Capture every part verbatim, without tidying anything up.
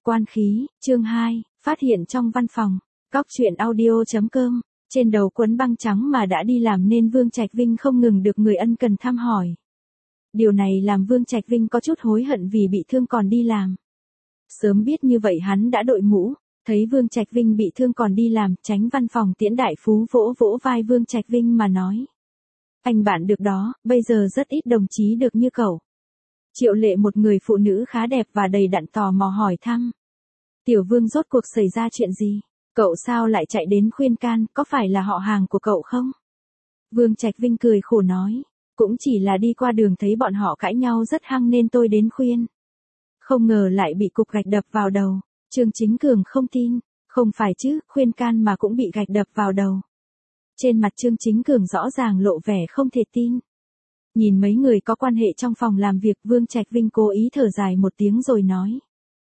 Quan khí, chương hai, phát hiện trong văn phòng. Cóc truyện audio chấm com, trên đầu quấn băng trắng mà đã đi làm nên Vương Trạch Vinh không ngừng được người ân cần thăm hỏi. Điều này làm Vương Trạch Vinh có chút hối hận vì bị thương còn đi làm. Sớm biết như vậy hắn đã đội mũ, thấy Vương Trạch Vinh bị thương còn đi làm, Chánh văn phòng Tiễn Đại Phú vỗ vỗ vai Vương Trạch Vinh mà nói. Anh bạn được đó, bây giờ rất ít đồng chí được như cậu. Triệu Lệ, một người phụ nữ khá đẹp và đầy đặn, tò mò hỏi thăm. Tiểu Vương, rốt cuộc xảy ra chuyện gì? Cậu sao lại chạy đến khuyên can, có phải là họ hàng của cậu không? Vương Trạch Vinh cười khổ nói. Cũng chỉ là đi qua đường thấy bọn họ cãi nhau rất hăng nên tôi đến khuyên. Không ngờ lại bị cục gạch đập vào đầu. Trương Chính Cường không tin. Không phải chứ, khuyên can mà cũng bị gạch đập vào đầu. Trên mặt Trương Chính Cường rõ ràng lộ vẻ không thể tin. Nhìn mấy người có quan hệ trong phòng làm việc, Vương Trạch Vinh cố ý thở dài một tiếng rồi nói.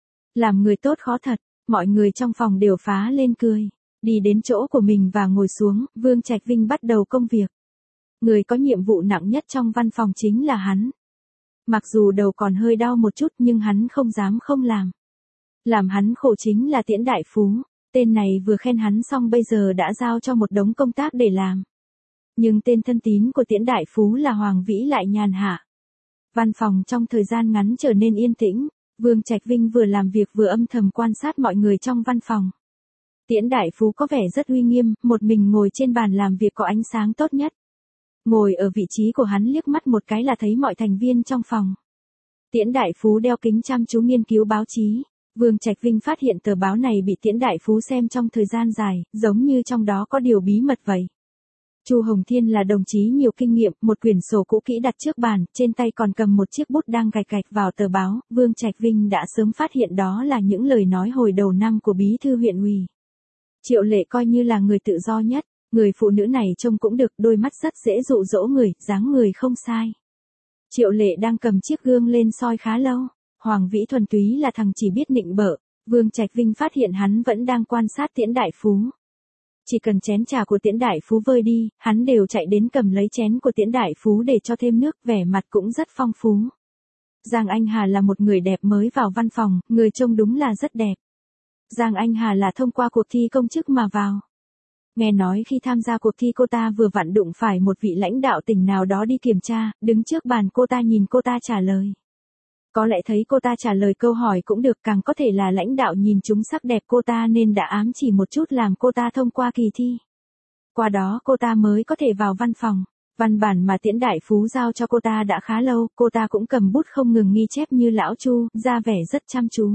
Làm người tốt khó thật, mọi người trong phòng đều phá lên cười. Đi đến chỗ của mình và ngồi xuống, Vương Trạch Vinh bắt đầu công việc. Người có nhiệm vụ nặng nhất trong văn phòng chính là hắn. Mặc dù đầu còn hơi đau một chút nhưng hắn không dám không làm. Làm hắn khổ chính là Tiễn Đại Phú, tên này vừa khen hắn xong bây giờ đã giao cho một đống công tác để làm. Nhưng tên thân tín của Tiễn Đại Phú là Hoàng Vĩ lại nhàn hạ. Văn phòng trong thời gian ngắn trở nên yên tĩnh, Vương Trạch Vinh vừa làm việc vừa âm thầm quan sát mọi người trong văn phòng. Tiễn Đại Phú có vẻ rất uy nghiêm, một mình ngồi trên bàn làm việc có ánh sáng tốt nhất. Ngồi ở vị trí của hắn, liếc mắt một cái là thấy mọi thành viên trong phòng. Tiễn Đại Phú đeo kính chăm chú nghiên cứu báo chí. Vương Trạch Vinh phát hiện tờ báo này bị Tiễn Đại Phú xem trong thời gian dài, giống như trong đó có điều bí mật vậy. Chu Hồng Thiên là đồng chí nhiều kinh nghiệm, một quyển sổ cũ kỹ đặt trước bàn, trên tay còn cầm một chiếc bút đang gạch gạch vào tờ báo. Vương Trạch Vinh đã sớm phát hiện đó là những lời nói hồi đầu năm của bí thư huyện ủy. Triệu Lệ coi như là người tự do nhất, người phụ nữ này trông cũng được, đôi mắt rất dễ dụ dỗ người, dáng người không sai. Triệu Lệ đang cầm chiếc gương lên soi khá lâu. Hoàng Vĩ thuần túy là thằng chỉ biết nịnh bợ. Vương Trạch Vinh phát hiện hắn vẫn đang quan sát Tiễn Đại Phú. Chỉ cần chén trà của Tiễn Đại Phú vơi đi, hắn đều chạy đến cầm lấy chén của Tiễn Đại Phú để cho thêm nước, vẻ mặt cũng rất phong phú. Giang Anh Hà là một người đẹp mới vào văn phòng, người trông đúng là rất đẹp. Giang Anh Hà là thông qua cuộc thi công chức mà vào. Nghe nói khi tham gia cuộc thi cô ta vừa vặn đụng phải một vị lãnh đạo tỉnh nào đó đi kiểm tra, đứng trước bàn cô ta nhìn cô ta trả lời. Có lẽ thấy cô ta trả lời câu hỏi cũng được, càng có thể là lãnh đạo nhìn trúng sắc đẹp cô ta nên đã ám chỉ một chút làm cô ta thông qua kỳ thi. Qua đó cô ta mới có thể vào văn phòng. Văn bản mà Tiễn Đại Phú giao cho cô ta đã khá lâu, cô ta cũng cầm bút không ngừng ghi chép như lão Chu, ra vẻ rất chăm chú.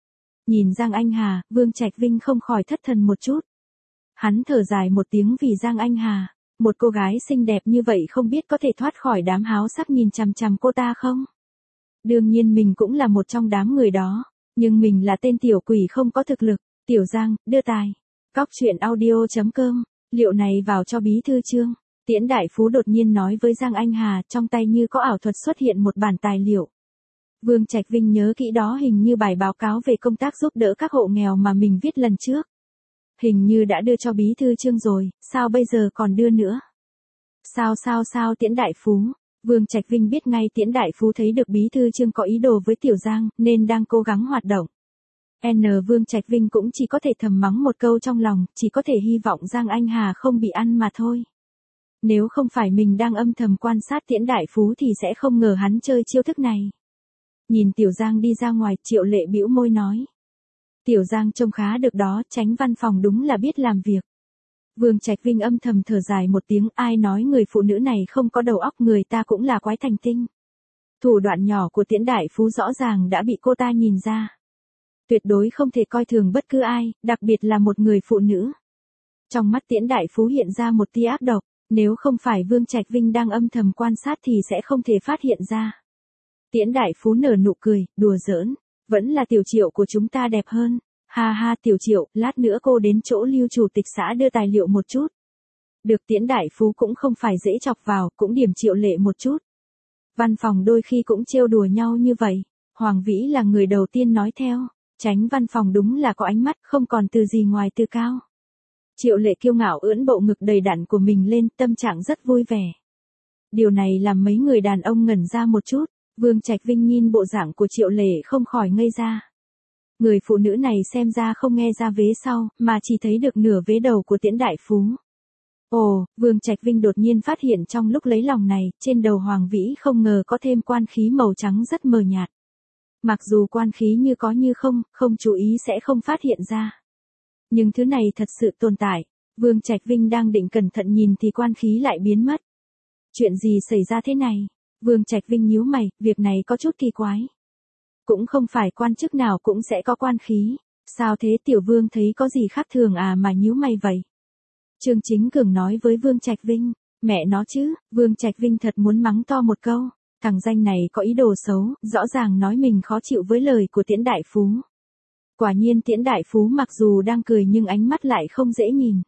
Nhìn Giang Anh Hà, Vương Trạch Vinh không khỏi thất thần một chút. Hắn thở dài một tiếng vì Giang Anh Hà, một cô gái xinh đẹp như vậy không biết có thể thoát khỏi đám háo sắc nhìn chằm chằm cô ta không? Đương nhiên mình cũng là một trong đám người đó, nhưng mình là tên tiểu quỷ không có thực lực. Tiểu Giang, đưa tài. Cóc truyện audio chấm com, liệu này vào cho bí thư Trương. Tiễn Đại Phú đột nhiên nói với Giang Anh Hà, trong tay như có ảo thuật xuất hiện một bản tài liệu. Vương Trạch Vinh nhớ kỹ đó hình như bài báo cáo về công tác giúp đỡ các hộ nghèo mà mình viết lần trước. Hình như đã đưa cho bí thư Trương rồi, sao bây giờ còn đưa nữa? Sao sao sao Tiễn Đại Phú? Vương Trạch Vinh biết ngay Tiễn Đại Phú thấy được bí thư Trương có ý đồ với Tiểu Giang, nên đang cố gắng hoạt động. N Vương Trạch Vinh cũng chỉ có thể thầm mắng một câu trong lòng, chỉ có thể hy vọng Giang Anh Hà không bị ăn mà thôi. Nếu không phải mình đang âm thầm quan sát Tiễn Đại Phú thì sẽ không ngờ hắn chơi chiêu thức này. Nhìn Tiểu Giang đi ra ngoài, Triệu Lệ bĩu môi nói. Tiểu Giang trông khá được đó, Chánh văn phòng đúng là biết làm việc. Vương Trạch Vinh âm thầm thở dài một tiếng, ai nói người phụ nữ này không có đầu óc, người ta cũng là quái thành tinh. Thủ đoạn nhỏ của Tiễn Đại Phú rõ ràng đã bị cô ta nhìn ra. Tuyệt đối không thể coi thường bất cứ ai, đặc biệt là một người phụ nữ. Trong mắt Tiễn Đại Phú hiện ra một tia ác độc, nếu không phải Vương Trạch Vinh đang âm thầm quan sát thì sẽ không thể phát hiện ra. Tiễn Đại Phú nở nụ cười, đùa giỡn, vẫn là Tiểu Triệu của chúng ta đẹp hơn. Ha ha Tiểu Triệu, lát nữa cô đến chỗ Lưu chủ tịch xã đưa tài liệu một chút. Được. Tiễn Đại Phú cũng không phải dễ chọc vào, cũng điểm Triệu Lệ một chút. Văn phòng đôi khi cũng trêu đùa nhau như vậy. Hoàng Vĩ là người đầu tiên nói theo. Chánh văn phòng đúng là có ánh mắt, không còn từ gì ngoài từ cao. Triệu Lệ kiêu ngạo ưỡn bộ ngực đầy đặn của mình lên, tâm trạng rất vui vẻ. Điều này làm mấy người đàn ông ngẩn ra một chút. Vương Trạch Vinh nhìn bộ dạng của Triệu Lệ không khỏi ngây ra. Người phụ nữ này xem ra không nghe ra vế sau, mà chỉ thấy được nửa vế đầu của Tiễn đại phú. Ồ, Vương Trạch Vinh đột nhiên phát hiện trong lúc lấy lòng này, trên đầu Hoàng Vĩ không ngờ có thêm quan khí màu trắng rất mờ nhạt. Mặc dù quan khí như có như không, không chú ý sẽ không phát hiện ra. Nhưng thứ này thật sự tồn tại. Vương Trạch Vinh đang định cẩn thận nhìn thì quan khí lại biến mất. Chuyện gì xảy ra thế này? Vương Trạch Vinh nhíu mày, việc này có chút kỳ quái. Cũng không phải quan chức nào cũng sẽ có quan khí. Sao thế Tiểu Vương thấy có gì khác thường à mà nhíu mày vậy? Trương Chính Cường nói với Vương Trạch Vinh, mẹ nó chứ, Vương Trạch Vinh thật muốn mắng to một câu. Thằng danh này có ý đồ xấu, rõ ràng nói mình khó chịu với lời của Tiễn đại phú. Quả nhiên Tiễn đại phú mặc dù đang cười nhưng ánh mắt lại không dễ nhìn.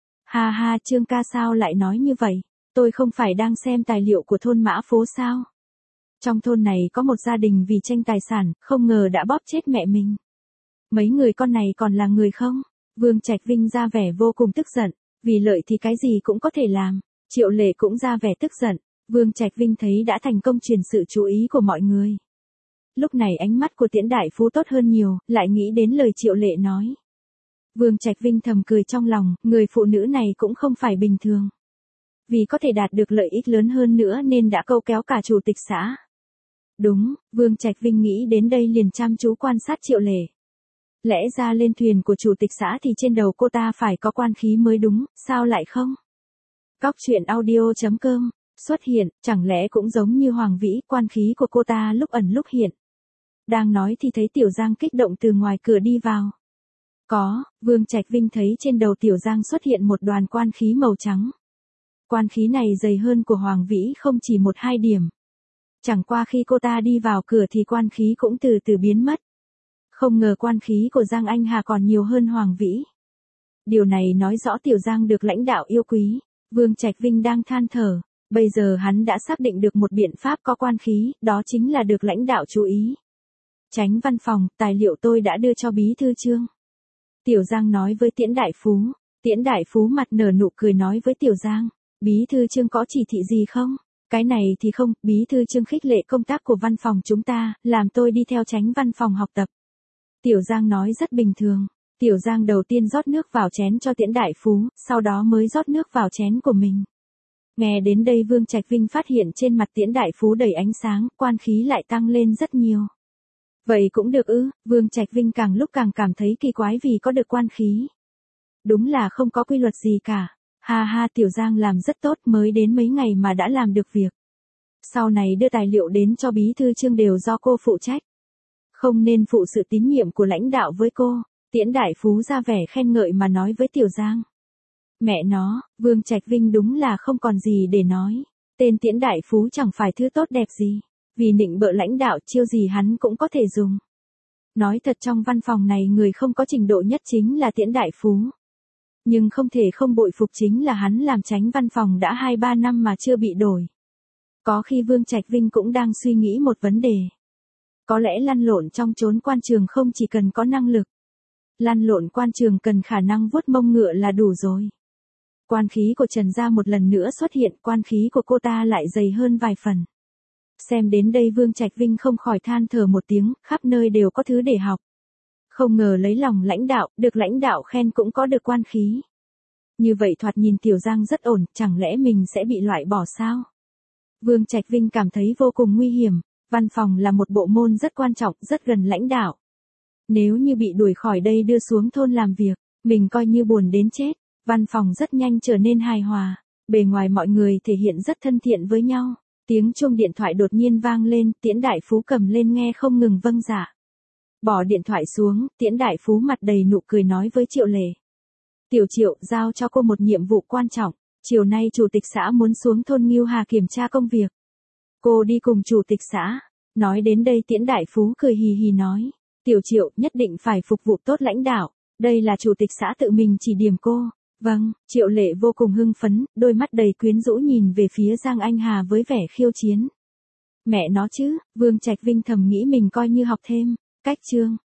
Ha ha, Trương ca sao lại nói như vậy? Tôi không phải đang xem tài liệu của thôn Mã Phố sao? Trong thôn này có một gia đình vì tranh tài sản, không ngờ đã bóp chết mẹ mình. Mấy người con này còn là người không? Vương Trạch Vinh ra vẻ vô cùng tức giận, vì lợi thì cái gì cũng có thể làm. Triệu Lệ cũng ra vẻ tức giận, Vương Trạch Vinh thấy đã thành công truyền sự chú ý của mọi người. Lúc này ánh mắt của Tiễn đại phú tốt hơn nhiều, lại nghĩ đến lời Triệu Lệ nói. Vương Trạch Vinh thầm cười trong lòng, người phụ nữ này cũng không phải bình thường. Vì có thể đạt được lợi ích lớn hơn nữa nên đã câu kéo cả chủ tịch xã. Đúng, Vương Trạch Vinh nghĩ đến đây liền chăm chú quan sát Triệu Lệ. Lẽ ra lên thuyền của chủ tịch xã thì trên đầu cô ta phải có quan khí mới đúng, sao lại không? Cóc truyện audio chấm com xuất hiện, chẳng lẽ cũng giống như Hoàng Vĩ, quan khí của cô ta lúc ẩn lúc hiện. Đang nói thì thấy Tiểu Giang kích động từ ngoài cửa đi vào. Có, Vương Trạch Vinh thấy trên đầu Tiểu Giang xuất hiện một đoàn quan khí màu trắng. Quan khí này dày hơn của Hoàng Vĩ không chỉ một hai điểm. Chẳng qua khi cô ta đi vào cửa thì quan khí cũng từ từ biến mất. Không ngờ quan khí của Giang Anh Hà còn nhiều hơn Hoàng Vĩ. Điều này nói rõ Tiểu Giang được lãnh đạo yêu quý. Vương Trạch Vinh đang than thở. Bây giờ hắn đã xác định được một biện pháp có quan khí, đó chính là được lãnh đạo chú ý. Chánh văn phòng, tài liệu tôi đã đưa cho bí thư Trương. Tiểu Giang nói với Tiễn đại phú. Tiễn đại phú mặt nở nụ cười nói với Tiểu Giang. Bí thư Trương có chỉ thị gì không? Cái này thì không, bí thư Trương khích lệ công tác của văn phòng chúng ta, làm tôi đi theo chánh văn phòng học tập. Tiểu Giang nói rất bình thường. Tiểu Giang đầu tiên rót nước vào chén cho Tiễn đại phú, sau đó mới rót nước vào chén của mình. Nghe đến đây Vương Trạch Vinh phát hiện trên mặt Tiễn đại phú đầy ánh sáng, quan khí lại tăng lên rất nhiều. Vậy cũng được ư? Vương Trạch Vinh càng lúc càng cảm thấy kỳ quái vì có được quan khí. Đúng là không có quy luật gì cả. Ha ha, Tiểu Giang làm rất tốt, mới đến mấy ngày mà đã làm được việc. Sau này đưa tài liệu đến cho bí thư Trương đều do cô phụ trách. Không nên phụ sự tín nhiệm của lãnh đạo với cô. Tiễn đại phú ra vẻ khen ngợi mà nói với Tiểu Giang. Mẹ nó, Vương Trạch Vinh đúng là không còn gì để nói. Tên Tiễn đại phú chẳng phải thứ tốt đẹp gì. Vì nịnh bợ lãnh đạo chiêu gì hắn cũng có thể dùng. Nói thật trong văn phòng này người không có trình độ nhất chính là Tiễn đại phú. Nhưng không thể không bội phục chính là hắn làm chánh văn phòng đã hai ba năm mà chưa bị đổi. Có khi Vương Trạch Vinh cũng đang suy nghĩ một vấn đề. Có lẽ lăn lộn trong chốn quan trường không chỉ cần có năng lực. Lăn lộn quan trường cần khả năng vuốt mông ngựa là đủ rồi. Quan khí của Trần Gia một lần nữa xuất hiện, quan khí của cô ta lại dày hơn vài phần. Xem đến đây Vương Trạch Vinh không khỏi than thở một tiếng, khắp nơi đều có thứ để học. Không ngờ lấy lòng lãnh đạo, được lãnh đạo khen cũng có được quan khí. Như vậy thoạt nhìn Tiểu Giang rất ổn, chẳng lẽ mình sẽ bị loại bỏ sao? Vương Trạch Vinh cảm thấy vô cùng nguy hiểm, văn phòng là một bộ môn rất quan trọng, rất gần lãnh đạo. Nếu như bị đuổi khỏi đây đưa xuống thôn làm việc, mình coi như buồn đến chết, văn phòng rất nhanh trở nên hài hòa, bề ngoài mọi người thể hiện rất thân thiện với nhau. Tiếng chuông điện thoại đột nhiên vang lên, Tiễn đại phú cầm lên nghe không ngừng vâng dạ. Bỏ điện thoại xuống, Tiễn đại phú mặt đầy nụ cười nói với Triệu Lệ. Tiểu Triệu, giao cho cô một nhiệm vụ quan trọng, chiều nay chủ tịch xã muốn xuống thôn Ngưu Hà kiểm tra công việc. Cô đi cùng chủ tịch xã. Nói đến đây Tiễn đại phú cười hì hì nói. Tiểu Triệu, nhất định phải phục vụ tốt lãnh đạo, đây là chủ tịch xã tự mình chỉ điểm cô. Vâng, Triệu Lệ vô cùng hưng phấn, đôi mắt đầy quyến rũ nhìn về phía Giang Anh Hà với vẻ khiêu chiến. Mẹ nó chứ, Vương Trạch Vinh thầm nghĩ mình coi như học thêm. Cách chương